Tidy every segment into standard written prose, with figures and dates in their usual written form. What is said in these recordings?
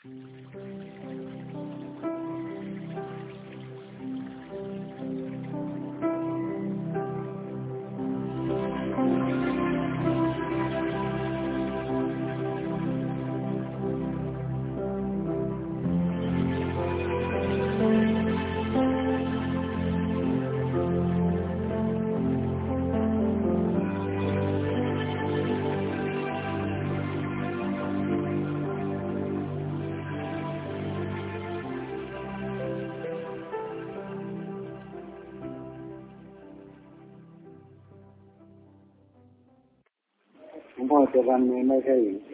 พ่อจะวันนี้ไม่ใช่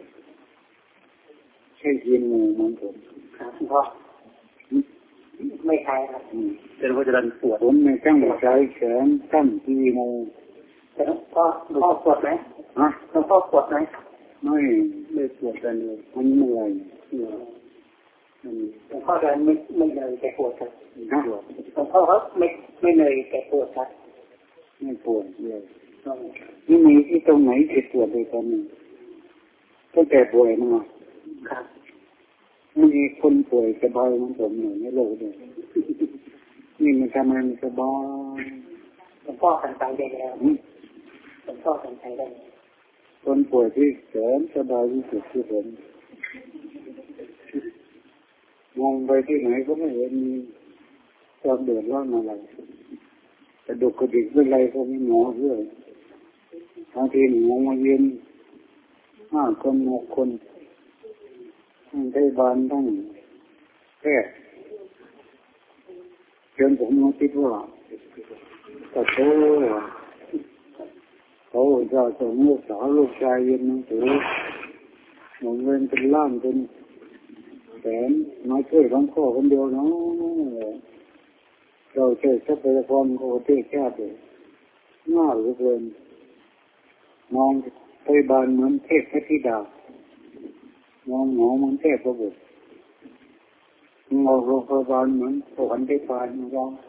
กินหมูเหมือนผมครับพ่อไม่ใช่ครับเป็นพ่อจะดันปวดผมในตั้งใจแขนตั้งที่โมพ่อปวดไหมฮะพ่อปวดไหมไม่ปวดกันเลยมันเมื่อยพ่อเดินไม่เลยแต่ปวดครับพ่อเขาไม่เลยแต่ปวดครับไม่ปวดเลยนี่มีที่ตรงไหนที่ปวดเลยตอนนี้ตั้งแต่ป่วยมาครับมีคนป่วยสบายของผมในโลกเลยนี่มันทำให้มันสบายหลวงพ่อกันใจได้แล้วหลวงพ่อกันใจได้คนป่วยที่แสนสบายที่สุดที่ผมมองไปที่ไหนก็ไม่เห็นมีความเดือดร้อนอะไรกระดุกกระดิกเป็นไรก็ไม่หมอเพื่อบางทีหมอมาเย็น5 คน6 คนทั้งพยาบาลทั้งแพทย์จนผมคิดว่าก็โตเขาจะส่งลูกชายเรียนหนังสือหมุนเงินเป็นล้านเป็นแสนมาช่วยหลวงพ่อคนเดียวเนาะเราช่วยทรัพยากรของประเทศชาติเลยน่าเหลือเกินมองพยาบาลเหมือนเทพธิดามองหมอเหมือนเทพบุตรมองโรงพยาบาลเหมือนสวรรค์ได้ปาน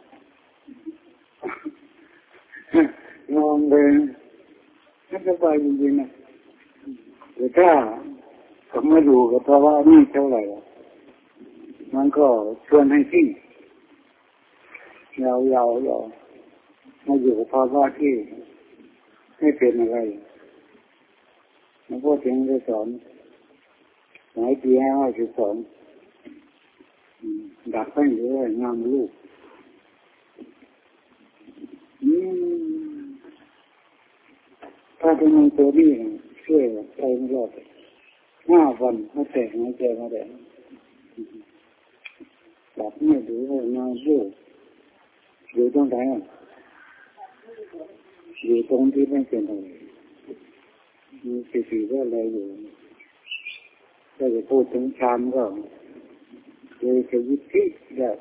มองเลยน่าสบายจริงๆนะแต่ถ้าผมไม่ดูกับภาวะนี้เท่าไหร่มันก็ชวนให้ทิ้งยาวมาอยู่กับภาวะที่ไม่เป็นอะไรหลวงพ่อถึงได้สอนสมัยปี52ดักให้เลยงามลูกถ้าเป็นมันตัวนี้ช่วยไปไม่รอด5 วันไม่แตกไม่เจอมาแดงดักไม่ดูว่างามลูกอยู่ตรงไหนอยู่ตรงที่ไม่เป็นอะไรมีสีก็อะไรอยู่ถ้าจะพูดถึงฌานก็โดยชีวิตที่แบบ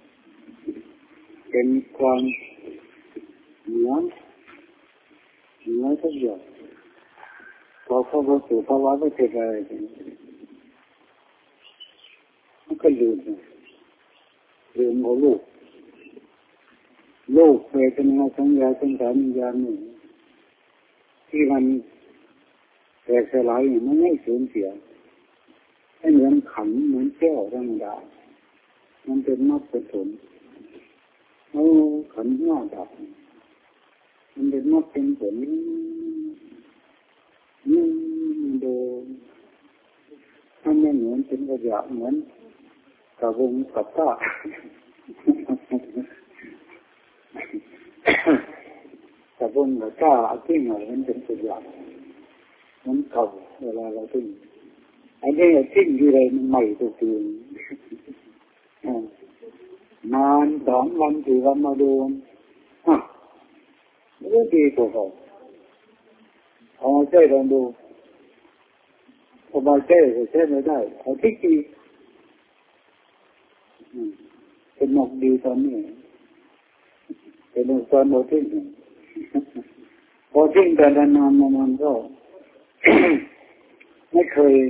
เป็นความเหนือทุกอย่างพอเข้าสู่ภาวะไม่เป็นอะไรมันก็ลืมเอาลูกเวทนาสัญญาสังขารวิญญาณนี่ที่มันแตกสลายมันไม่สูญเสียให้เหมือนขันเหมือนแก้วธรรมดามันเป็นมรรคเป็นผลขันหน้าดับมันเป็นมรรคเป็นผลดูมันไม่เหมือนเป็นกระยะเหมือนกระวงกระต้าแต่บนหัวก้าที่หน่อยมันเป็นตัวอย่างมันเก่าเวลาเราทิ้งอันนี้ทิ้งที่ไรมันใหม่ตัวเองนาน2 วัน4 วันมาดูมันก็ดีกว่าเขาเอาใจลองดูพอมาใจก็ใช้ไม่ได้เอาทิ้งดีเป็นนกดีตอนนี้เป็นตอนโมทิ้งพอทิ้งแต่นานมันก็ ไม่เคย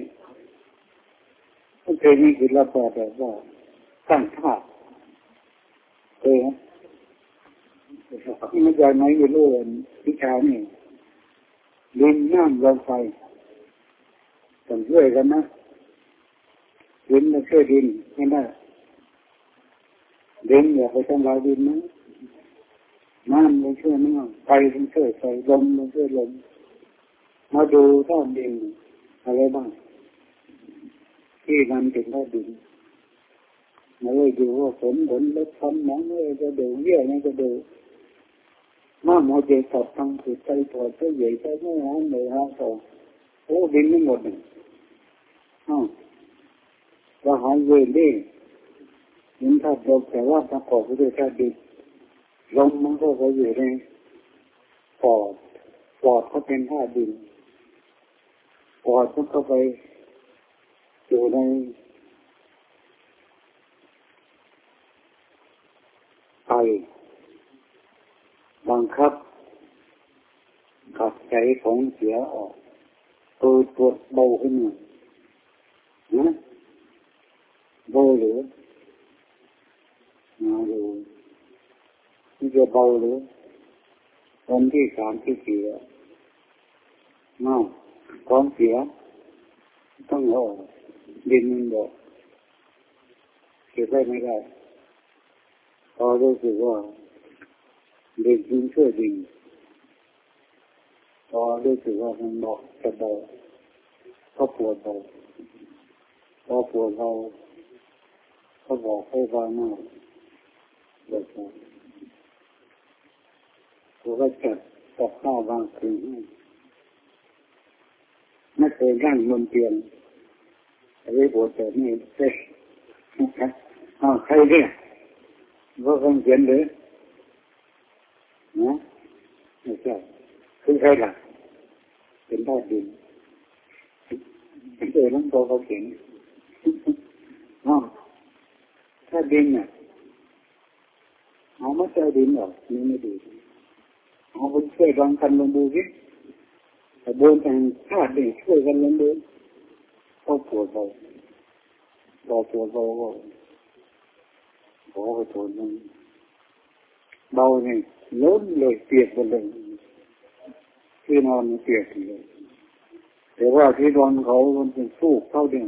มีกิจลับแบบว่าตั้งท่าเคยนะนี่มันจะไหนอยู่รู้วิชานี่ดินน้ำลมไฟต้องช่วยกันนะดินมันช่วยดินไม่ได้ดินอย่าไปทำลายดินนะน้ำมันช่วยน้ำไฟมันช่วยไฟลมมันช่วยลมมาดูท่าดินอะไรบ้างที่มันเป็นท่าดินมาเลยดูว่าฝนลดทำหนังเลยจะดูเยี่ยนี่จะดูน้ำหัวใจตับตั้งคือใจปวดใจใหญ่ใจไม่หายเลยฮะต่อโอ้ดินไม่หมดเลยว่าหายเวรดิยินถ้าบอกแต่ว่าประกอบไปด้วยธาตุดินลมมันก็ไปอยู่ในปอดก็เป็นธาตุดินปอดมันก็ไปอยู่ในไตบังคับขับใจของเสียออกตัวปวดเบาขึ้นมานะเบาหรือมาดูนี่จะเบาหรือวันที่3 ที่ 4น้ำของเสียต้องเอาดินมันบอกเก็บไว้ไม่ได้พอรู้สึกว่าดินช่วยดินพอรู้สึกว่ามันบอกจะเบาก็ปวดเบาพอปวดเบาก็บอกให้วางหน้าแบบนั้นผมก็จัดกับข้าวบางคืนไม่เคยนั่งบนเตียงไอ้ปวดแบบนี้เซ็ใครเนี่ยก็คงเขียนเลยนะไม่ใช่คือใครล่ะเป็นธาตุดินน้ำตัวเขาเขียนธาตุดินเนี่ยเอาไม่ใช่ดินหรอกนี่ไม่ดีเอาไปช่วยลองกันลองดูสิแต่บนทางธาตุดินช่วยกันลองดูก็ปวดเบาปวดเบาก็ขอโทษมันเบาเนี่ยล้นเลยเปียกหมดเลยที่นอนเปียกเลยแต่ว่าที่นอนเขามันเป็นฟูกเท่าเดิม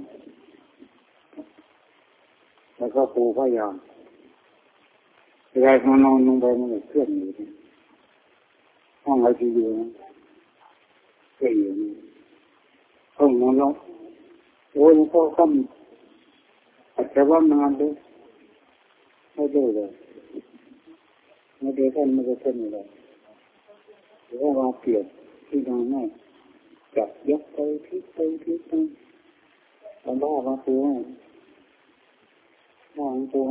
แล้วก็ปูพยางเวลาเขานอนลงไปมันเคลื่อนอยู่ห้องไอซียูนะเคลื่อนอยู่ห้องนอนแล้วโอ้ยมันก็ค่ำอาจจะว่านานเลยไม่ได้เลยไม่ได้ท่านไม่ได้ท่านเลยเพราะว่าเปลี่ยนที่นอนไม่จับยกไปที่ตอนบ้ามาตัววางตัว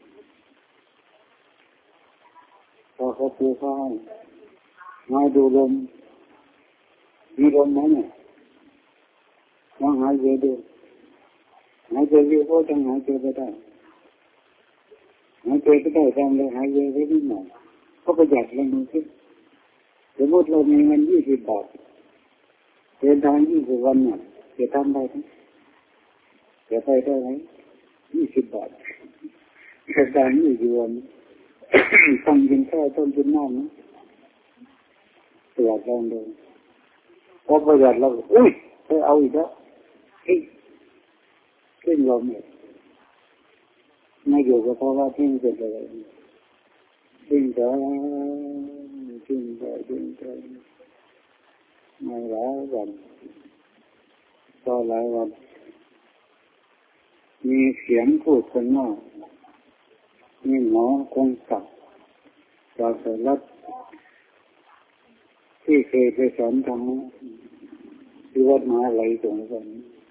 พอเขาตัวเขามาดูลมมีลมไหมเนี่ยมาหายใจดูหายใจเยอะก็จะหายใจไปได้หายใจก็ได้ทำเลยหายใจไว้นิดหน่อยก็ประหยัดลงมือขึ้นสมมติเรามีเงิน20 บาทเดินทาง20 วันเนี่ยจะทำได้ไหมจะไปได้ไหม20 บาทเดินทาง20 วันต้องกินข้าวต้องกินน้ำนะประหยัดลงเลยพอประหยัดเราอุ้ยไปเอาอีกแล้วขึ้นลมเลยไม่อยู่กับเพราะว่าทิ้งไปเลยทิ้งไปไม่หลายวันก็หลายวันมีเสียงพูดคนว่ามีหมอคงศักดิ์จากสรัฐที่เคยไปสอนธรรมะที่วัดมหาลัยตรงนั้น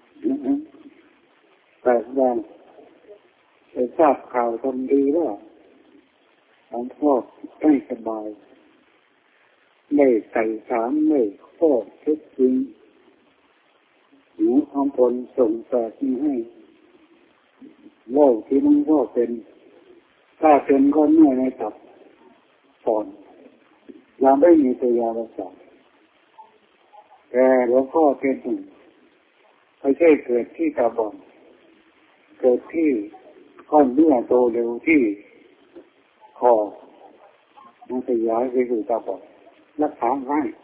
แต่ว่าไปทราบข่าวทำดีว่าหลวงพ่อไม่สบายไม่ใส่สารไม่ข้อเท็จจริงหนูของผลส่งต่อที่ให้โรคที่น้องพ่อเป็นถ้าเป็นก็เมื่อยในตับก่อนยังไม่มีตัวยารักษาแต่หลวงพ่อเป็นไม่ใช่เกิดที่ตาบอดเกิดที่ก้อนเนื้อโตเร็วที่คอมันขยายไปสู่ตาบอดรักษาง่าย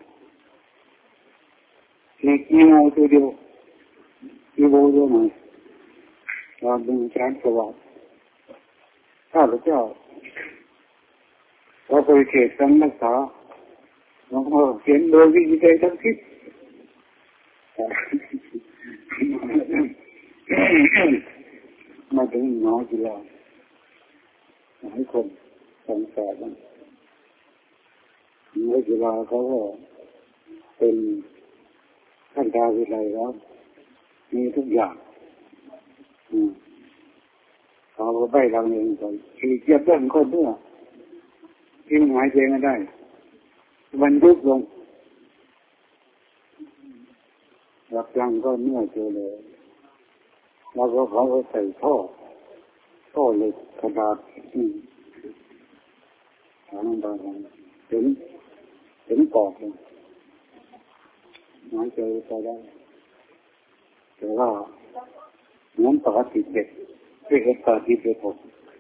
เล็กเงาตัวเดียวที่โบเดียวหน่อยเราดูแสงสว่างข้าพเจ้าเราเคยเขตสังรักษาหลวงพ่อเขียนโดยวิจัยทั้งสิ้นมาถึงหมอกีฬาหลายคนสงสารหมอกีฬาเขาก็เป็นท่านดาวิไลแล้วมีทุกอย่างเขาก็ไปทำเองก่อนคือเจ็บเรื่องคนด้วยที่หายใจไม่ได้บรรยุกลงหลับยังก็เมื่อยเจอเลยแล้วก็เขาก็ใส่ท่อเหล็กกระดาษทางบางถึงปอดเลยหายใจไปได้แต่ว่าเหมือนปกติเด็กที่เห็นปกติเด็กผม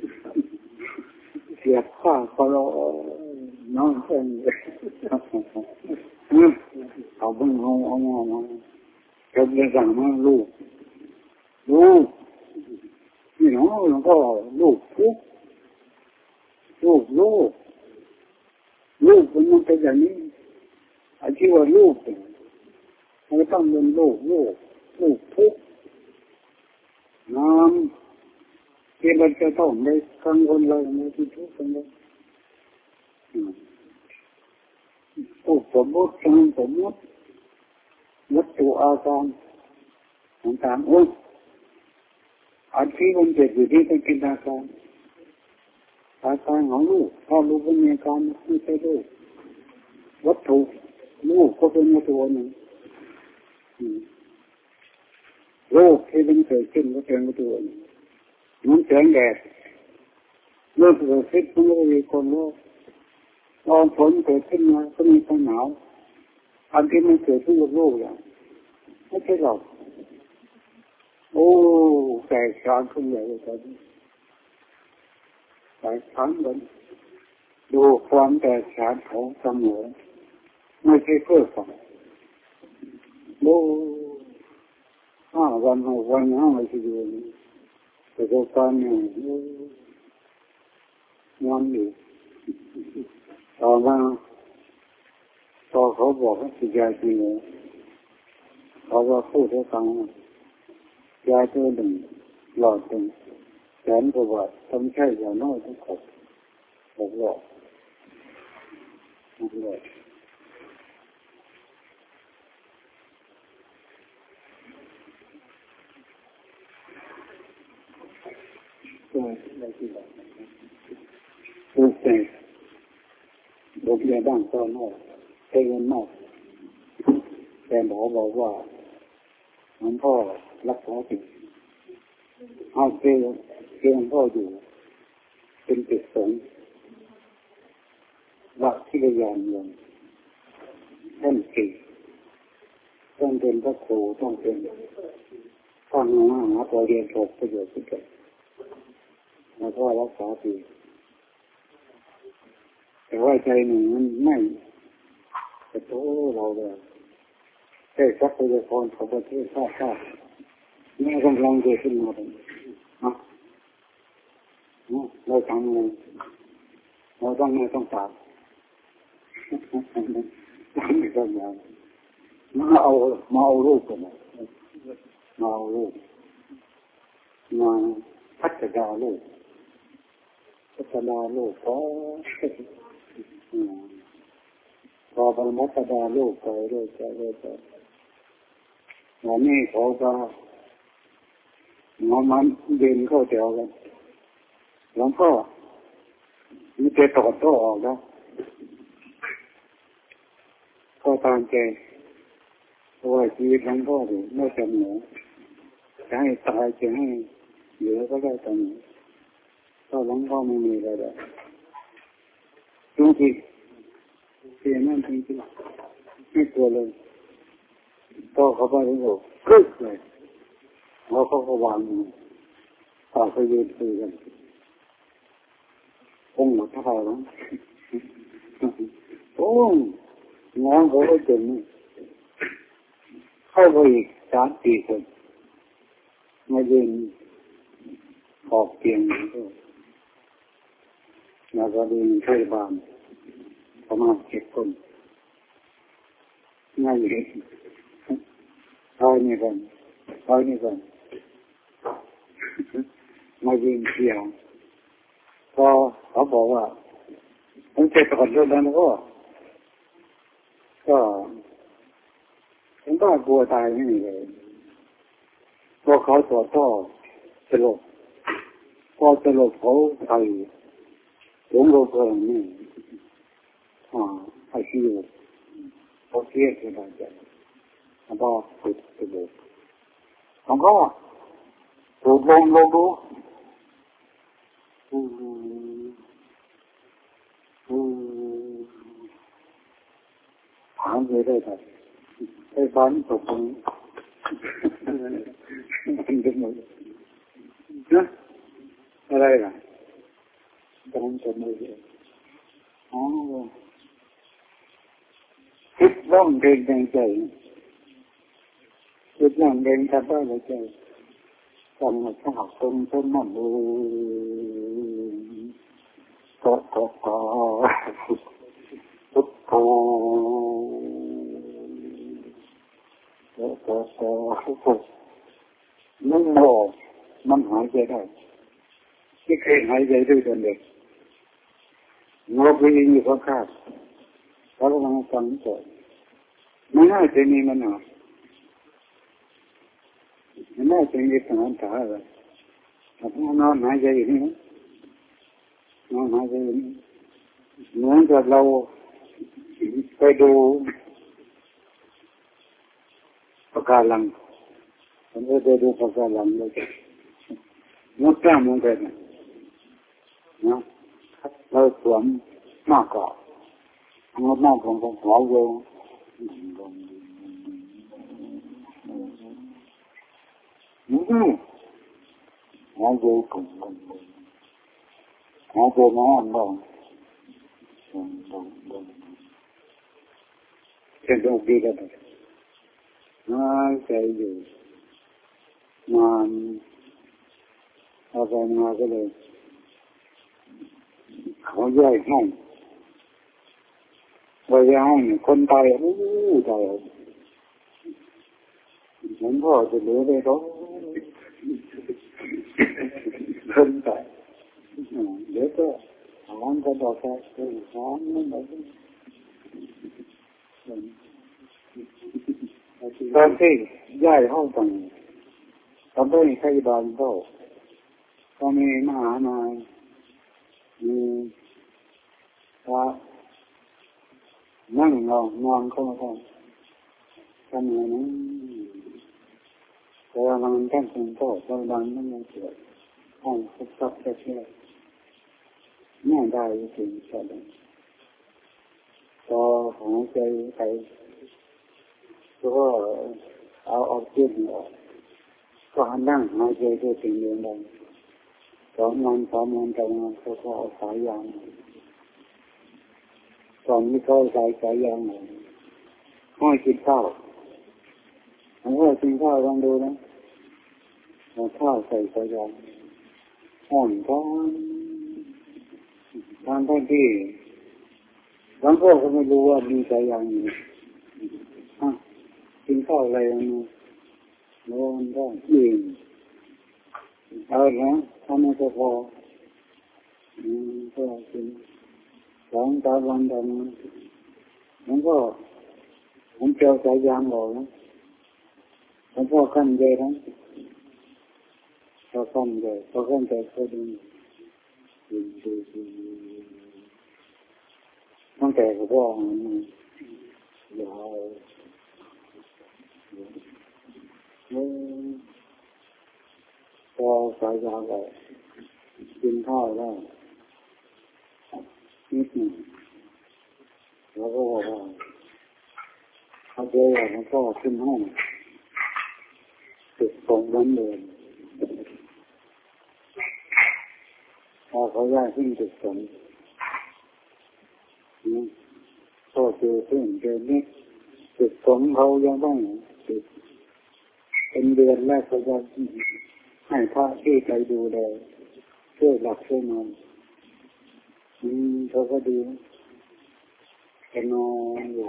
เสียข้าก็รอน้องเพื่อนเอาบ้างเอาจนเลยสั่งมาลูกนี่น้องหลวงพ่อลูกทุกลูกมันเป็นอย่างนี้ไอ้ที่ว่าลูกมันต้องเป็นลูกทุกน้ำที่มันจะต้องได้กังวลเลยไม่ที่ทุกข์กันเลยผู้สมมติวัตถุอาการต่างๆอันที่มันเกิดอยู่ที่เป็นอาการของลูกถ้าลูกเป็นอาการไม่ใช่ลูกวัตถุลูกก็เป็นวัตถุหนึ่งโรคที่มันเกิดขึ้นก็เป็นวัตถุหนึ่งมันแสงแดดเมื่อเกิดขึ้นมันก็มีคนโรคตอนฝนเกิดขึ้นมาก็มีความหนาวอันที่มันเกิดขึ้นกับโลกอย่างไม่ใช่หรอกโอ้แตกฉานขึ้นใหญ่เลยตอนนี้แตกฉานกันดูความแตกฉานของสมองไม่ใช่เพื่อฝังโอ้5 วัน6 วัน5 วันที่เดือนแต่ก็ตอนนี้มันอยู่ต่อมาพอเขาบอกว่าสิยาจริงเลยเขาก็พูดให้ฟังยาตัวหนึ่งหลอดหนึ่ง100,000 กว่าบาทต้องใช้อย่างน้อยต้อง6 หลอดพูดแต่บอกยาบ้างก็น้อยใช้เงินมากแต่หมอบอกว่าหลวงพ่อรักษาจริงเอาเพื่อนพ่ออยู่เป็นจิตสงฆ์วัดที่ระยองเมืองท่านต้องเป็นพระครูต้องเป็นข้างหาพอเรียนจบประโยชน์ที่เกิดแล้วก็รักษาจริงแต่ว่าใจหนึ่งมันไม่แต่โตเราเลยแค่ทรัพยากรของประเทศชาตินี่กำลังเกิดขึ้นมาเลยเราทำไงเราต้องไม่ต้องตามไม่ต้องมาเอารูปกันมาเอารูปมาพัฒนารูปพอพัฒนารูปไปเรื่อยวันนี้เขาก็มันเดินเข้าแถวกันหลวงพ่อมีแต่ตอดออกแล้วก็ตามใจเพราะว่าชีวิตหลวงพ่อเนี่ยไม่จำหนูจะให้ตายจะให้เหลือก็ได้ตรงนี้ก็หลวงพ่อไม่มีอะไรเลยจริงๆเสียนั่นจริงๆไม่กลัวเลยก็เขาไปแล้วก็กึ๊กเลยแล้วเขาก็วางมือต่อไปยืนคุยกันคงหมดเท่าไหร่แล้วโอ้น้องเขาก็จนเข้าไปอีก3-4 คนมายืนออกเตียงแล้วก็ดูพยาบาลประมาณ7 คนง่ายเลยเอานี่ก่อนมายิงเสียงพอเขาบอกว่าผมเจ็บก่อนเรื่องนั้นก็ผมก็กลัวตายไม่มีเลยพอเขาตรวจท่อสลบพอสลบเขาไอหลงโรคอะไรนี่ไอซียูเขาเครียดขนาดไหนแล้วก็ติดสลบผมก็ถูกลงดูถามเลยได้ครับไอ้บ้านตกลงมันเป็นหมดนะอะไรล่ะตอนจะไม่ได้คิดว่องเดินในใจคิดว่องเดินทำได้ในใจทำให้ข้าวต้มมันพุทโธนั่งโมมันหายใจได้ที่เคยหายใจด้วยตนเด็กงอไปยิงอยู่ข้างๆแล้วก็มาฟังต่อไม่น่าจะมีมันหรอกไม่น่าจะมีปัญหาอะไรแต่พอนอนหายใจอยู่นี่นอนหายใจอยู่นี่เหมือนกับเราไปดูปะการังผมก็ไปดูปะการังเลยงดงามเหมือนกันนะเราสวมมากกว่างดงามของหัวโยงหัวโยงกลุ่มหัวโยงน้ำบ้างเช่นตรงนี้ก็ได้น่าใจอยู่มันอะไรมาก็เลยเขาย่อยห้องไว้ห้องคนตายตายเหมือนพ่อจะเหลือได้ร้องคนตายเดี๋ยวก็หอนก็ดอกแค่หอนไม่ไหวตอนที่ย้ายห้องต่างตอนที่ใครบ้านก็มีมหามามีพระนั่งนอนเข้ามาทำอย่างนั้นแต่บางท่านคงก็บางนั่งไม่เกิดห้องซับแค่แม่ได้จริงใช่ไหมพอหายใจไปก็เอาออกซิเจนออกก็นั่งหายใจด้วยสิ่งเดียวกัน2 วันต่อมาเขาก็เอาสายยางตอนนี้เขาใส่สายยางให้กินข้าวผมก็กินข้าวลองดูนะเอาข้าวใส่สายยางห่อนท้องท่านที่บางคนก็ไม่รู้ว่ามีสายยางอยู่กินข้าวอะไรนะโน่นก็อิ่มเอาละทำให้พอก็กิน2-3 วันทำมันก็ผมเจอสายยางออกนะผมพอขั้นใจนะพอขั้นใจก็ดีตั้งแต่ก็พอยาวพอสายยางออกกินข้าวแล้วนิดหนึ่งแล้วก็บอกว่าเขาเจอแล้วก็ขึ้นห้องติดตรงนั้นเลยพอเขาย้ายขึ้นติดตรงก็เจอขึ้นเจอนิดติดตรงเขายังต้องติดเป็นเดือนแรกเขาจะให้พระที่ใจดูแลช่วยหลับช่วยนอนเขาก็ดีจะนอนอยู่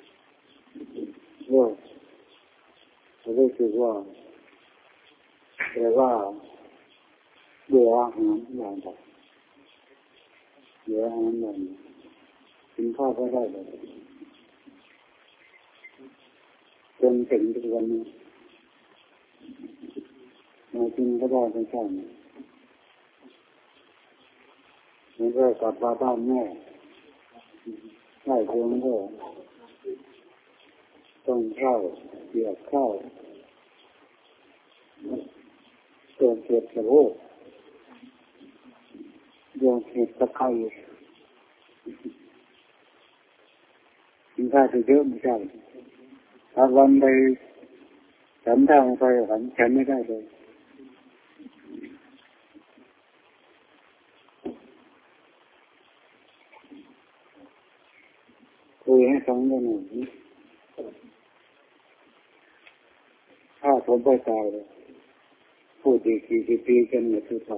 เขารู้สึกว่าแต่ว่าเบื่ออาหารอย่างไรเบื่ออาหารอย่างกินข้าวก็ได้เลยจนถึงทุกวันนี้มากินก็ได้ไม่ใช่มันก็กลับมาบ้านแม่ได้เพียงก็ต้องข้าวเกี่ยวข้าวเติมเกลือตะโพกโยนเห็ดตะไคร้กินข้าวเยอะไม่ใช่ถ้าวันใดฉันทำไปฉันไม่ได้เลยคุยให้ฟังได้หน่อยถ้าผมไปตายเลยพูดอีกกี่ปีกันเนี่ยทุกท่าน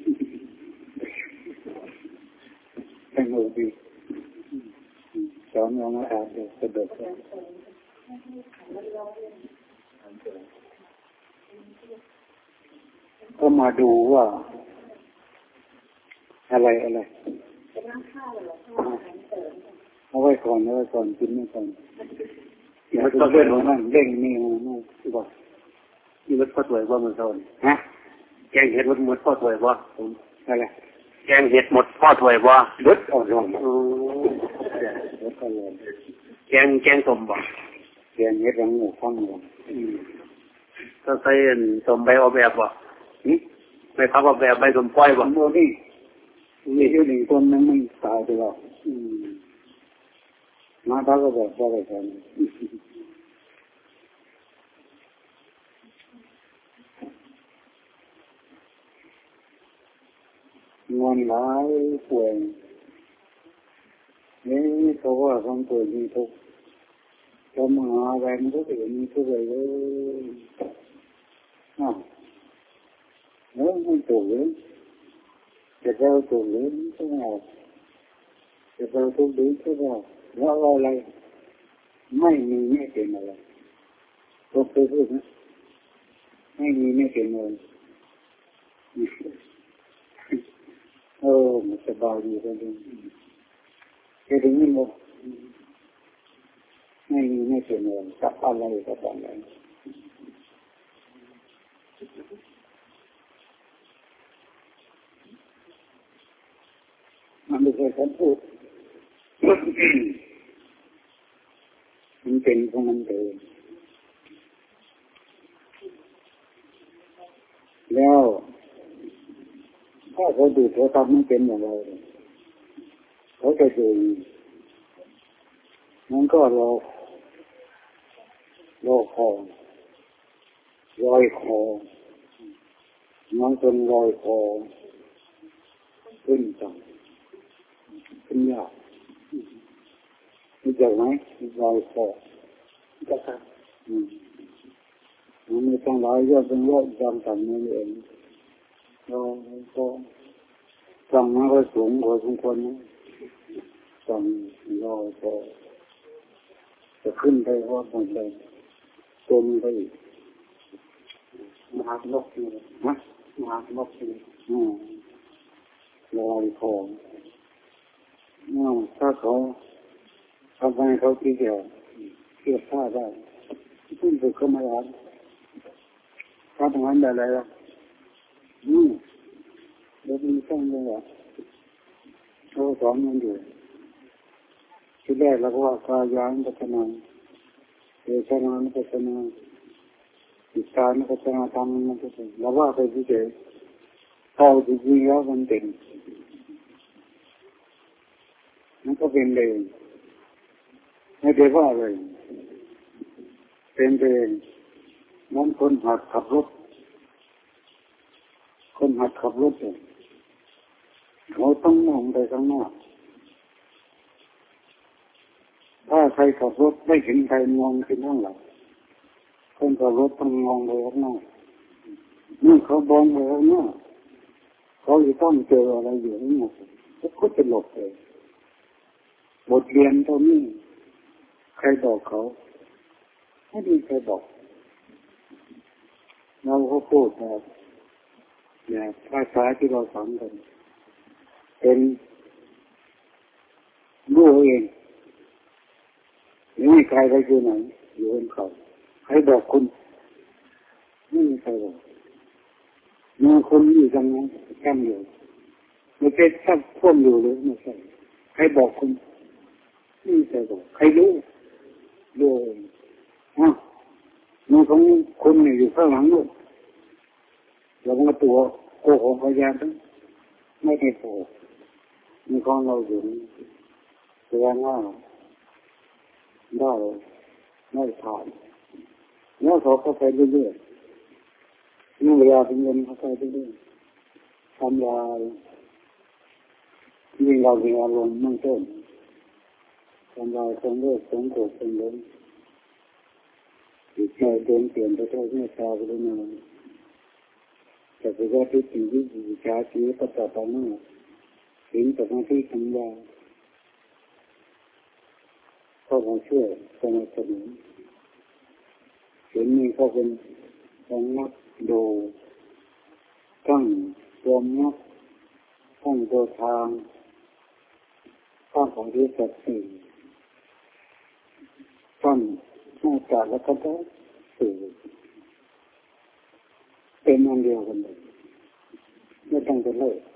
สนุกดีสอนเรามาอ่านเลยสะดุดก็มาดูว่าอะไรเอาไว้ก่อนกินไม่ก่อนอย่าไปเล่นนั่นเล่นนี่นั่นบอกนี่มันพอถวยว่ามันโซนฮะแกงเห็ดหมดพอถวยว่าอะไรแกงเห็ดหมดพอถวยว่าลดอ่อนลงลดอ่อนลงแกงสมบ่แกงเห็ดรังหมูฟังลงก็ใส่สมใบออกแบบบ่ใบพับออกแบบใบสมป้อยบ่โมนี่มีอยู่หนึ่งคนนั้นไม่ตายไปแล้วมาพักก็แบบว่าอะไรกันงอนหลายป่วยนี่เขาว่าคนป่วยมีทุกข์จะมาหาแรงทุกข์มีทุกข์เลยnếu không tù lớn thì theo tù lớn thế nào thì theo tù lớn thế nào nó lo lâyไม่มีไม่เป็นอะไรผมเคยพูดนะไม่มีไม่เป็นอะไรมันสบายดีก็ดีแค่ถึงนี่หมดไม่มีไม่เป็นอะไรกับอะไรมันไม่ใช่คำพูดมันเป็นของมันเองแล้วถ้าเขาดูเขาทำไม่เป็นอย่างไรเขาจะดูมันก็รอคอลอยคอมันเป็นลอยคอขึ้นจังขึ้นยากรู้จักไหมลอยคอจะครับมันมีตั้งหลายยอดเป็นยอดจำต่างนั่นเองเราก็ฟังมันก็สูงกว่าทุกคนนะฟังเราก็จะขึ้นไปว่าหมดเลยจนไปมหานกนี่นะมหานกนี่ลอยคอถ้าเขาทำไมเขาที่เดียวเทียบท่าได้ขึ้นไปขึ้นมาแล้วทำงานอะไรล่ะเดี๋ยวมีช่างเลยเหรอเขาสอนมันอยู่ที่แรกเราก็ว่ากายานพัฒนาเวทนาพัฒนาจิตตาพัฒนาธรรมพัฒนาเราว่าไปเฉยๆเข้าจริงๆแล้วมันเป็นมันก็เป็นเลยไม่ได้ว่าเลยเป็นเองมันคนหัดขับรถเลยเขาต้องมองไปข้างหน้าถ้าใครขับรถไม่เห็นใครมองขึ้นข้างหลังคนขับรถต้องมองไปข้างหน้านี่เขามองไปข้างหน้าเขาเขาจะต้องเจออะไรอยู่นี่หมดก็จะหลบเลยบทเรียนเท่านี้ใครบอกเขาไม่มีใครบอกเราก็พูดแบบภาษาที่เราฟังกันเป็นรู้เองไม่มีใครไปอยู่ไหนอยู่บนเขาใครบอกคุณไม่มีใครบอกมีคนอยู่ตรงนั้นกั้นอยู่ไม่ใช่ทับท่วมอยู่หรือไม่ใช่ใครบอกคุณไม่มีใครบอกใครรู้รู้เองมีของคุณอยู่ข้างหลังนู่นแล้วก็ตัวโกหกพยานทั้งไม่ได้โกหกมีของเราอยู่แสดงว่าได้ผ่านแล้วเขาเข้าไปเรื่อยๆนี่เวลาเป็นเงินเข้าไปเรื่อยๆทำลายยิ่งเรามีอารมณ์มั่นต้นทำลายความโลภความโกรธความหลงจิตใจเดินเปลี่ยนไปเท่านี้ตาไปเลยนะแต่ไปว่าที่สิ่งที่จิตใจที่ประกอบไปนั่นสิ่งต่างๆที่ทำลายก็มาช่วยสนับสนุนเห็นนี่เขาเป็นนักดูตั้งความนักตั้งตัวทางตั้งของที่สัตย์สื่อตั้งหน้าจากแล้วก็ได้สื่อเป็นอันเดียวกันเลยไม่ต้องไปเลิก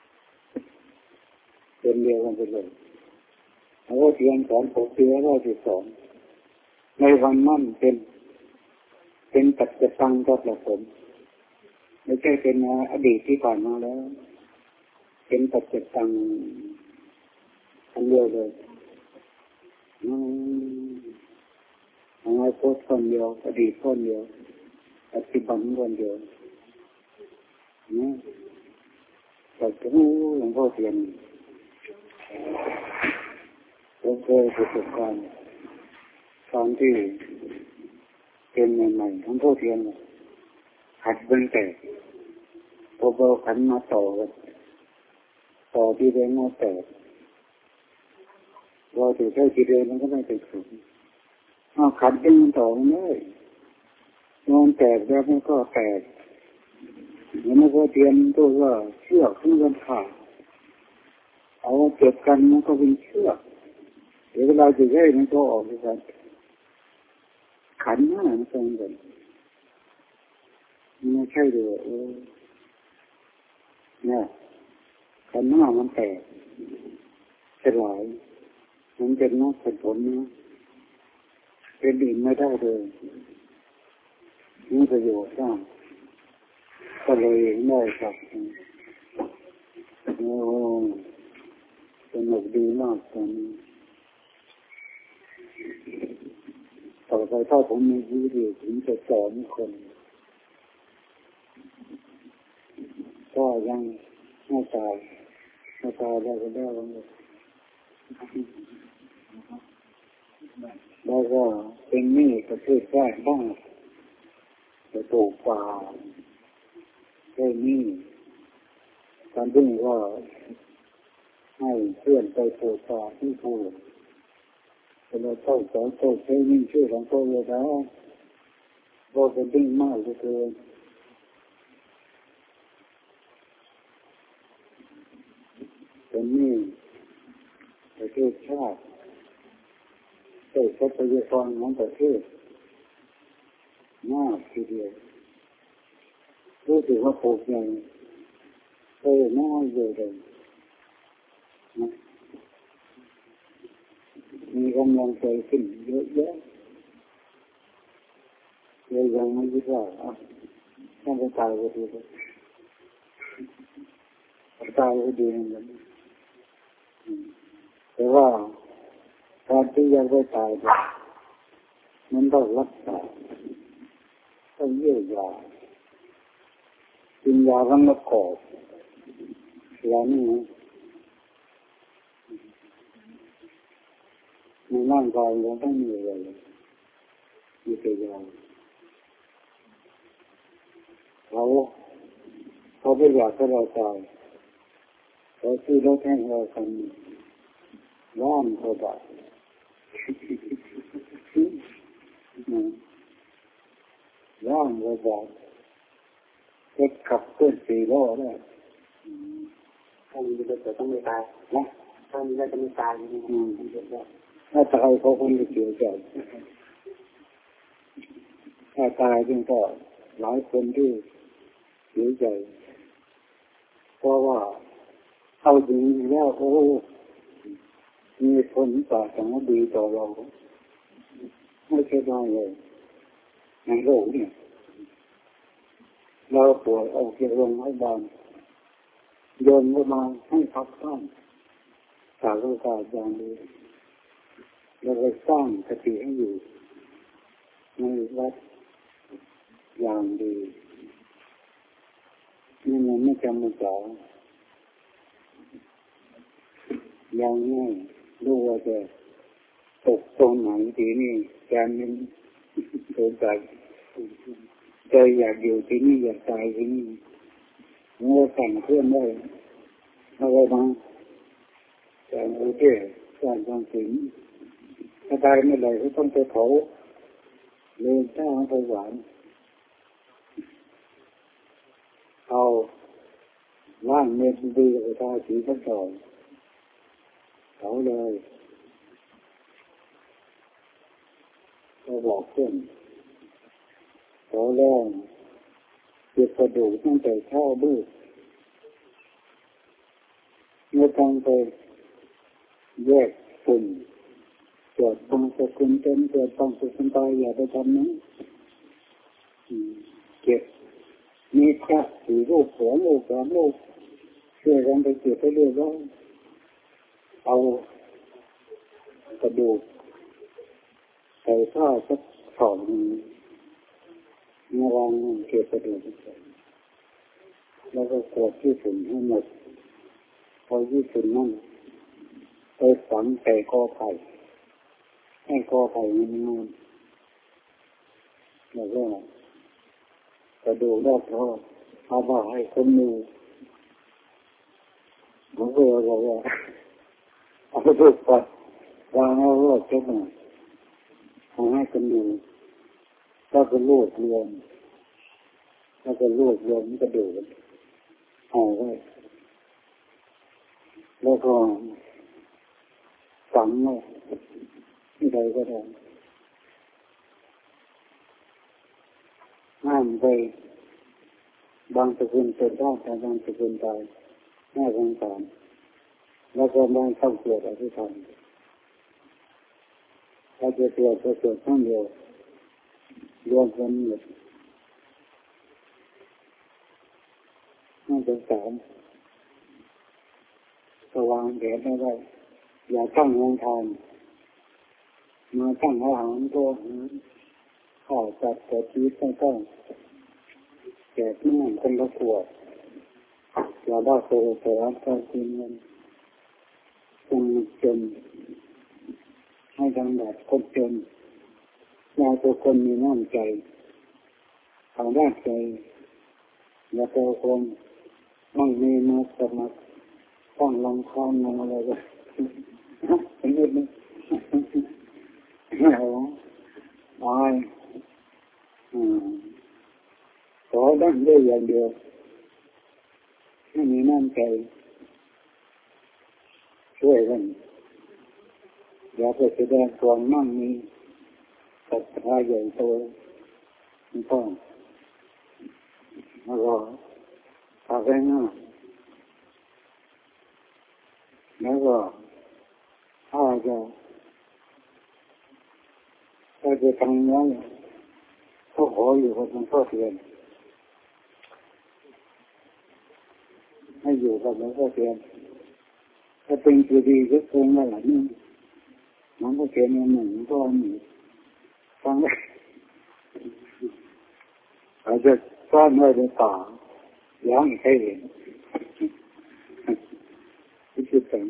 เป็นเดียวกันไปเลยเอาว่าเทียนสอนผมเทียนว่าจะสอนในวันนั้นเป็นปัจจุบันก็ประผมไม่ใช่เป็นอดีตที่ผ่านมาแล้วเป็นปัจจุบันอันเดียวเลยอนาคตคนเดียวอดีตคนเดียวปัจจุบันคนเดียวแต่ถึงหลวงพ่อเทียนผมเคยประสบการณ์ตอนที่เป็นใหม่ๆหลวงพ่อเทียนหัดเบิ้งแต่พอเราขันมาต่อที่เดินมาแต่เราถือแค่ที่เดินมันก็ไม่ไปถึงขันเป็นต่อเลยนอนแตกแล้วมันก็แตกแล้วมันก็เทียนตัวว่าเชือกที่มันขาดเอาเก็บกันมันก็เป็นเชือกเดี๋ยวเวลาจะให้มันก็ออกด้วยกันขันหน้ามันตรงกันไม่ใช่เลยเนี่ยขันหน้ามันแตกสลายมันเป็นนักผลนะเป็นดินไม่ได้เลยนี่ประโยชน์นะก็เลยได้ครับโอ้สนุกดีมากตอนนี้ต่อไปถ้าผมมีวิดีโอผมจะสอนคนก็ยังไม่ตายแล้วก็ได้แล้วก็เป็นหนี้ประเทศได้บ้างไปปลูกป่าได้หนี้การดึงว่าให้เพื่อนไปปลูกป่าที่ปลูกเราเข้าสอนโตใช้ยิ่งช่วยของโตเลยนะเราเป็นดิ้งมากเลยเป็นหนี้ประเทศชาติใช้ทรัพยากรของประเทศมากทีเดียวรู้สึกว่าปลูกใหญ่น้อยเลยนะมีกำลังใจขึ้นเยอะแยะเลยยังไม่คิดว่าต้องไปตายก็ดีเลยตายก็ดีเหมือนกันแต่ว่าการที่ยังไม่ตายมันต้องรักษาต้องเยียวยากินยาทั้งละกอบยานี่ในร่างกายเราต้องมีอะไรมีแต่ยาเขาไม่อยากให้เราตายเราซื้อรถให้เราคันล้านกว่าบาทล้านกว่าบาทรถขับเคลื่อน4 ล้อได้ถ้ามีรถจะต้องไม่ตายนะถ้ามีรถจะไม่ตายถ้าตายเขาคงจะเสียใจถ้าตายจริงก็หลายคนที่เสียใจเพราะว่าเอาจริงแล้วโอ้มีคนปรารถนาดีต่อเราไม่ใช่ได้เลยในโลกเนี่ยเราป่วยเอาเกี่ยวลงให้บานโยนเข้ามาให้พักบ้านจากโอกาสอย่างนี้เราไปสร้างสติให้อยู่ในวัดอย่างดีนี่มันไม่จำเป็นจ๋ายังไม่รู้ว่าจะตกตรงไหนทีนี้การนี้เกิดจากใจอยากอยู่ที่นี่อยากตายที่นี่เมื่อแต่งเครื่องได้อะไรบ้างแต่โอเคการทำสิ่งถ้าตายเมื่อไหร่ก็ต้องไปเผาเลยถ้าไปหวานเอาล่างเม็ดดีกับทาสีทั้งสองเขาเลยก็บอกเพื่อนเขาแรงเจ็บกระดูกตั้งแต่เช้ามืดเมื่อทางไปแยกฝุ่นเกิดบางสกุลเต็มเกิดบางสกุลตายอย่าไปทำนั้นเก็บมีพระ4 รูป2 รูป3 รูปช่วยกันไปเก็บไปเรื่อยๆเอากระดูกใส่ผ้าสัก2 มาวางเก็บกระดูกแล้วก็กดที่ฝุ่นให้หมดพอที่ฝุ่นนั่นไปฝังใส่กอไผ่ให้กอไผ่มันงามแล้วก็กระดูกรอบท้อเอามาให้คนดูผมก็บอกว่าเอาลูกปัดวางเอารอบเจ้าหน่อยเอาให้คนดูแล้วก็รวบรวมกระดูกเอาไว้แล้วก็ฝังไว้ที่ใดก็ได้ห้ามไปบางสกุลเป็นได้แต่บางสกุลตายน่าสงสารแล้วก็บางเข้าเกิดอธิษฐานถ้าจะเกิดก็เกิดข้างเดียวรวมกันหมดน่าสงสารสว่างแดดไม่ได้อย่าตั้งโรงทานมาตั้งอาหารตัวข้าวจัดแต่ชีวิตไม่ต้องแจกน้ำคนละขวดอย่าได้โซ่แต่รับการกินเงินคนจนให้ดังแบบคนจนยาตัวคนมีน้ำใจทางด้านใจอย่าตัวคนมั่งมีมาสมัครต้องลงคอนลงอะไรก็เป็นนิดนึงตายขอได้ด้วยอย่างเดียวให้มีน้ำใจช่วยกันอย่าไปแสดงความมั่งมีศรัทธาใหญ่โตไม่ต้องแล้วก็ทำให้ง่ายแล้วก็ถ้าจะทำนั้นเขาขออยู่กับหลวงพ่อเทียนให้อยู่กับหลวงพ่อเทียนถ้าเป็นจุดีก็คงว่าหลังนี้หลวงพ่อเทียนหนึ่งก็มีฟังได้อาจจะซ่อนไว้ในป่าย้างใครเห็นที่คิดถึง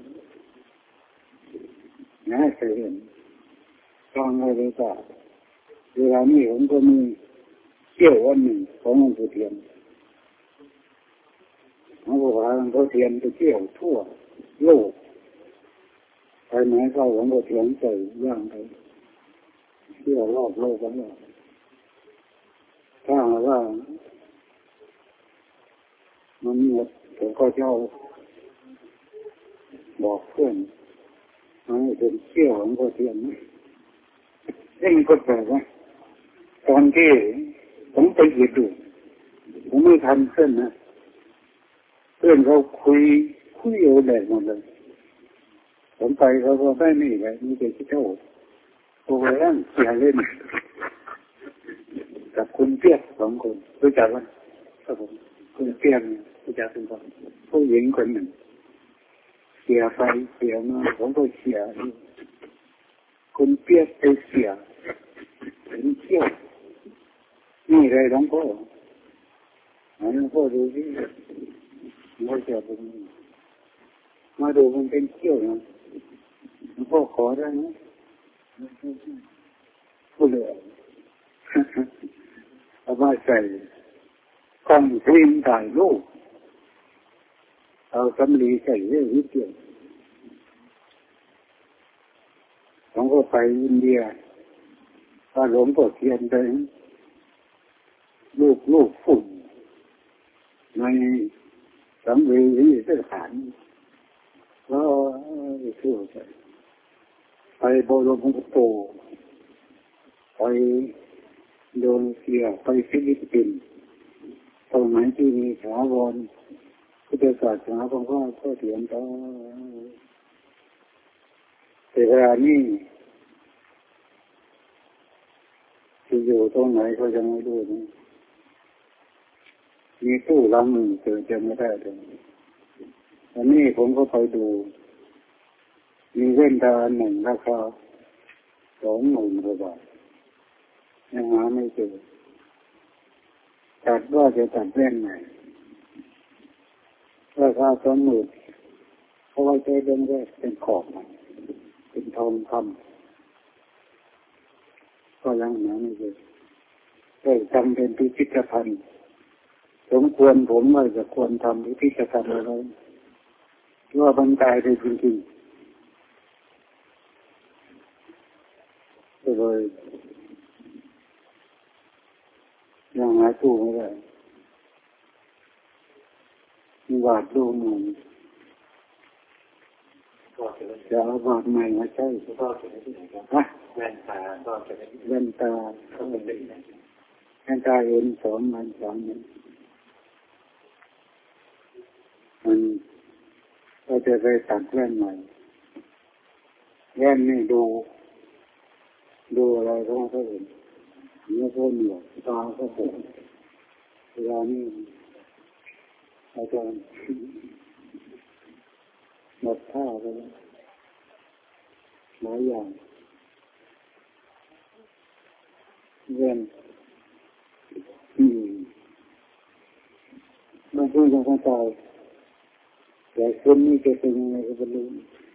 นะใครเห็นซ่อนไว้ในป่าเวลานี้ผมก็มีเที่ยววันหนึ่งของหลวงพ่อเทียนเขาบอกว่าหลวงพ่อเทียนไปเที่ยวทั่วโลกไปไหนก็หลวงพ่อเทียนใส่ย่างไปเที่ยวรอบโลกกันเลยถ้าว่ามันหมดผมก็จะบอกเพื่อนให้เป็นเที่ยวหลวงพ่อเทียนนี่มันก็แปลกนะตอนที่ผมไปหยุดดูผมไม่ทันเพื่อนนะเพื่อนเขาคุยเอาแดดหมดเลยผมไปเขาก็ได้นี่แหละมีแต่ที่เท่าโอ้ยนั่งเสียเล่นกับคุณเปียกสองคนรู้จักไหมครับผมคุณเปียกรู้จักเป็นคนผู้หญิงคนหนึ่งเสียไปเสียมาผมก็เสียคุณเปียกไปเสียเป็นเที่ยวนี่เลยหลวงพ่อหลวงพ่อดูสิไม่เสียผมมาดูมันเป็นเที่ยวนะหลวงพ่อขอได้ไหมพูดเลยเอามาใส่กล้องฟิล์มถ่ายรูปเอาสำลีใส่เรื่องนิดเดียวผมก็ไปอินเดียพาหลวงพ่อเทียนไปลูกฝุ่นในสังเวียนสถานแล้วเที่ยวไปโบราณพุทโธไปอินโดนีเซียไปฟิลิปปินส์ตรงไหนที่มีถาวรพุทธศาสนาของพ่อเทียนต่อแต่เวลานี้ที่อยู่ตรงไหนก็ยังไม่รู้นะมีตู้ลำหนึ่งจะไม่ได้เลยอันนี้ผมก็ไปดูมีเว้นตาหนึ่งราคา20,000 กว่าบาทยังหาไม่เจอตัดว่าจะตัดแว่นไหนราคา20,000เพราะว่าใจเดิมก็เป็นขอบมันเป็นทองคำก็ยังหาไม่เจอได้ทำเป็นพิพิธภัณฑ์สมควรผมว่าจะควรทำพิพิธภัณฑ์อะไรว่าบรรยายได้จริงๆก็เลยยังหาตู้ไม่ได้มีวาดรูปหนึ่งจะเอาวาดใหม่มาใช้ก็จะได้ที่ไหนครับแว่นตาก็จะได้แว่นตาก็จะได้ไหนแว่นตาเห็น2 วัน 3 วันมันก็จะไปตัดแว่นใหม่แว่นนี่ดูอะไรก็ไม่เห็นเนื้อก็เหนียวตาก็ปวดเวลานี้อาจารย์หมดท่าไปแล้วหลายอย่างเว้นมันพูดอย่างเข้าใจแต่คนนี้จะเป็นยังไงก็ไม่รู้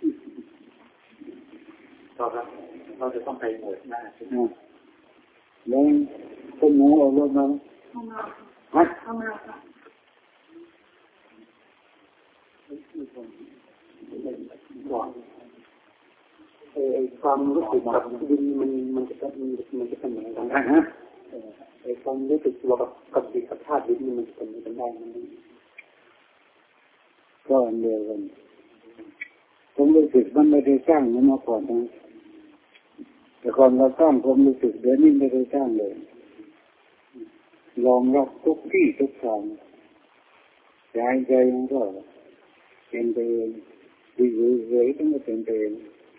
ต่อครับเราจะต้องไปหมดหน้าใช่ไหมแล้วคนหนูเอารถมาฮะความรู้สึกกับดินมันจะเป็นเหมือนกันฮะความรู้สึกตัวกับดินกับธาตุดินมันจะเป็นเหมือนกันได้ก็อันเดียวกันผมรู้สึกมันไม่ได้สร้างมันมาก่อนนะแต่ก่อนเราสร้างผมรู้สึกเดี๋ยวนี้ไม่ได้สร้างเลยลองรับทุกที่ทุกทางใจมันก็เป็นไปเองดีเฉยๆต้องเป็นไปเอง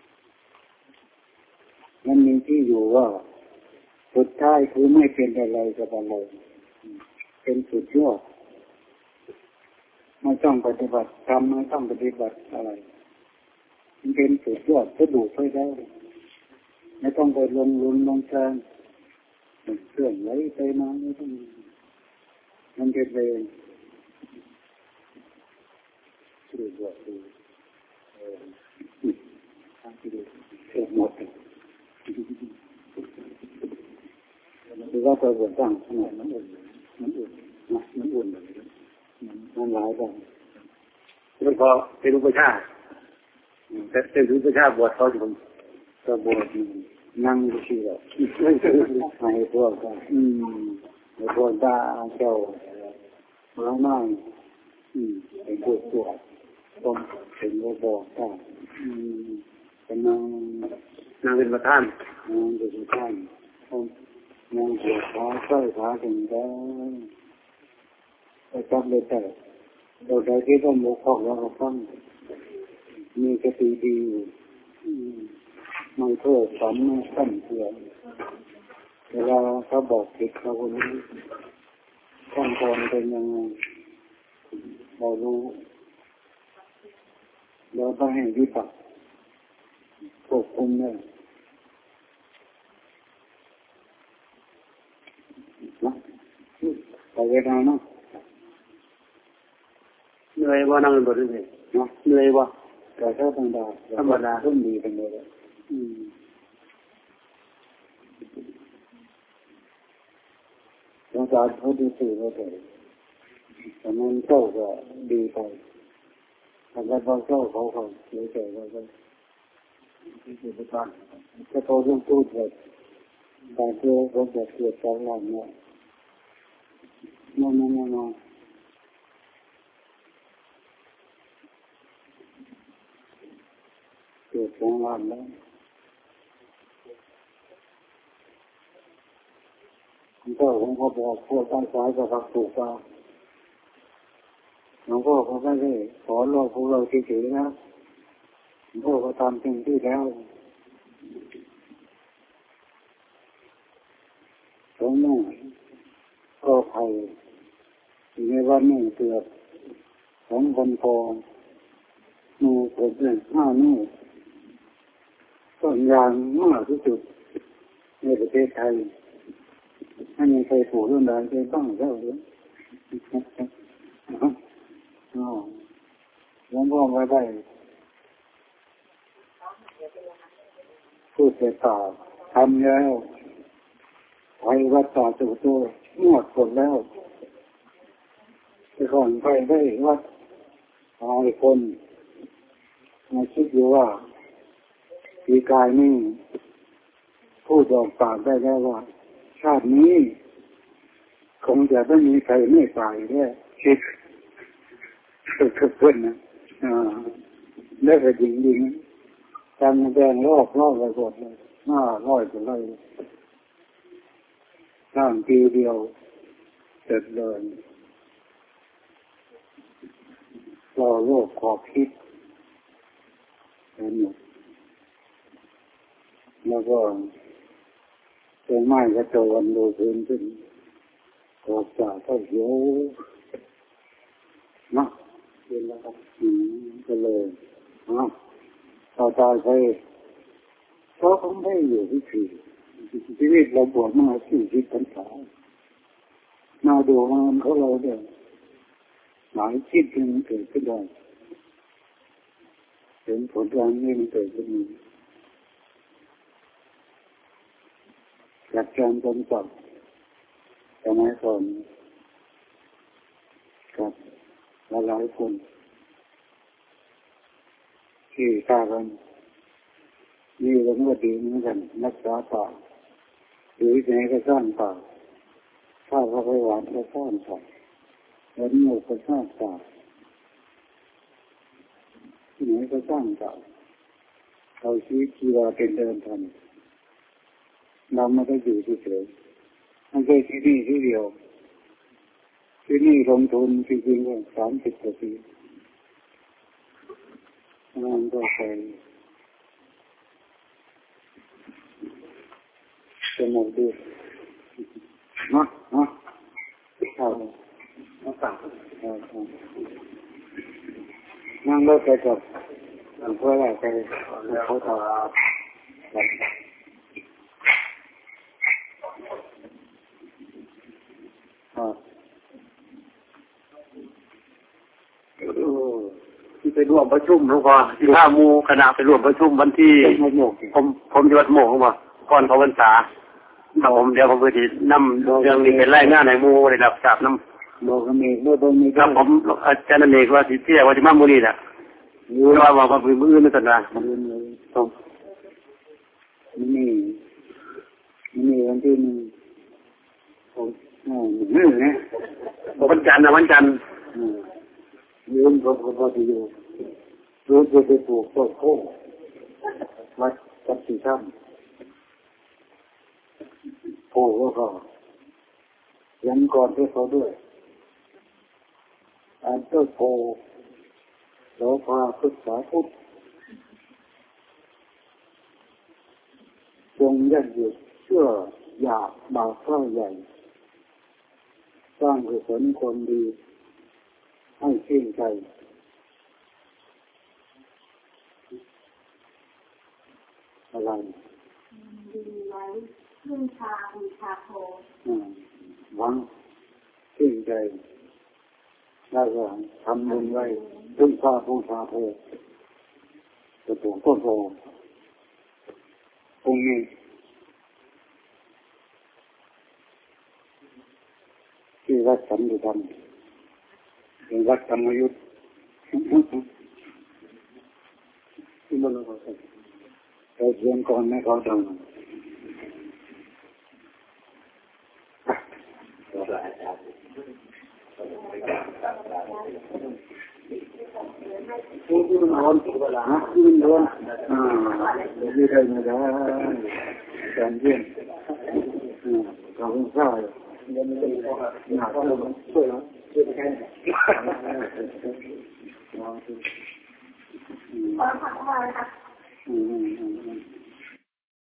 มันมีที่อยู่ว่าสุดท้ายคือไม่เป็นอะไรกับอะไรเป็นสุดยอดไม่ต้องปฏิบัติทำไม่ต้องปฏิบัติอะไรมันเป็นสุดยอดสะดวกไปได้ไม่ต้องไปลงแรงเคลื่อนไหวไปมาไม่ต้องมันเป็นเองสุดยอดดีทำที่ดีเสร็จหมดคือว่าตัวสร้างขนาดมันอุ่นเลยมันหลายแบบมันพอเป็นอุปชาแต่เป็นอุปชาบวชเขาจะผมก็บวชนั่งดูสิหรอกให้พวกก็ให้พวกตาเจ้าร้องไห้เป็นพวกตัวต้องเป็นว่าบอกได้เป็นนางเป็นประธานนั่งเป็นประธานนั่งหัวขาใส่ขาถึงได้ไปจับเลยแต่เราได้ที่ต้องมุกของเราฟังมีกติดีอยู่ไม่เพื่อสอนไม่สั่นเสียเวลาเขาบอกผิดเขาก็รู้ขั้นตอนเป็นยังไงเรารู้เราต้องให้วิปัสสนาควบคุมเนี่ยนะไปเวลาเนาะเหนื่อยว่านั่งบนนี้นะเหนื่อยว่าแต่ถ้าธรรมดาต้นดีเป็นเลยสงสารเขาดีสื่อเขาเลยแต่มันเจ้าก็ดีไปแต่พอเจ้าเขาเสียใจเขาก็ที่สุดท้ายจะโตเรื่องพูดเลยแต่เจอเขาจะเกิดสองหลังเนี่ยnoเกิดสองหลังแล้วเจ้าของเขาบอกพวกตั้งสายกับฝักถูกว่าหลวงพ่อเขาไม่ได้สอนเราพวกเราเฉยๆนะหลวงพ่อก็ทำเต็มที่แล้วสองหน้าก็ไผ่ในวันนี้เกือบ2,000 พอนูผมเนี่ย5 นู่ต้นยางมากที่สุดในประเทศไทยไม่มีใครปลูกต้นยางเลยบ้างแล้วหรือหลวงพ่อไม่ได้พูดแต่ปากทำแล้วไปวัดป่าสุโตนวดหมดแล้วแต่ก่อนไปได้วัดหลายคนมาคิดอยู่ว่าปีกายนี่พูดออกปากได้แล้วว่าชาตินี้คงจะไม่มีใครไม่ตายแน่คิดคือเพื่อนนะแล้วก็ยิงๆการแดงรอบไปหมดเลย500 กว่าไร่สร้างปีเดียวเสร็จเลยเราโลกขอบคิดเห็นหมดแล้วก็ต้นไม้ก็โตวันโตขึ้นออกจากก็เหี่ยวนะเห็นแล้วครับก็เลยต่อตายไปเขาคงไม่อยู่ที่ชีวิตเราบวชมา40 พรรษามาดูงานเขาเราเนี่ยหลายชีวิตมันเกิดขึ้นได้เห็นผลงานนี้มันเกิดขึ้นจากการจำจับสมัยก่อนกับหลายคนที่ตากันนี่เราก็ดีเหมือนกันรักษาป่าหรือไหนก็สร้างป่าถ้าเขาไปหวานก็สร้างป่าแล้วนี่ก็สร้างป่าที่ไหนก็สร้างป่าเอาชีวิตชีวาเป็นเดินทางเราไม่ได้อยู่เฉยๆไม่ใช่ที่นี่ที่เดียวที่นี่ลงทุนจริงๆก็30 กว่าปีนั่นก็ไปสนุกดีเข้านั่งรถไปกับเพื่ออะไรไปเขาต่อที่ไปร่วมประชุมหลวงพ่อที่5 หมู่คณะไปร่วมประชุมวันที่ผมจะวัดโมกหลวงพ่อก่อนเข้าพรรษาครับผมเดี๋ยวผมจะนำเรื่องนี้เป็นรายงานในหมู่ได้รับทราบนบอกกันเองว่าตรงนี้ครับผมอาจารย์เอกว่าสิเที่ยวว่าจะมาบุรีน่ะว่ามือไม่สนาต้องนี่วันที่นึงนะวันจันทร์นะวันจันทร์ยืนพอดีอยู่รู้จะไปปลูกต้นโค้งวัดจัดสีช้ำโผล่ก็ยังก่อนที่เขาด้วยอันต้นโพแล้วพาพุทธาพุทธจงยัดเยียดเชื่ออยากบาปเท่าใหญ่สร้างกุศลคนดีให้ชื่นใจอะไรดีไว้ขึ้นชาบูชาโพหวังชื่นใจแล้วก็ทำบุญไว้ขึ้นชาบูชาโพจะปลูกต้นโพตรงนี้ที่วัดสันติธรรมเป็นวัดธรรมยุทธที่มันเราไปเรียนก่อนให้เขาทำที่มันร้อนที่มันร้อนไม่ได้การเยี่ยมเราต้องสร้างหนักต้องช่วยนะช่วยแค่ขอขอบคุณค่ะ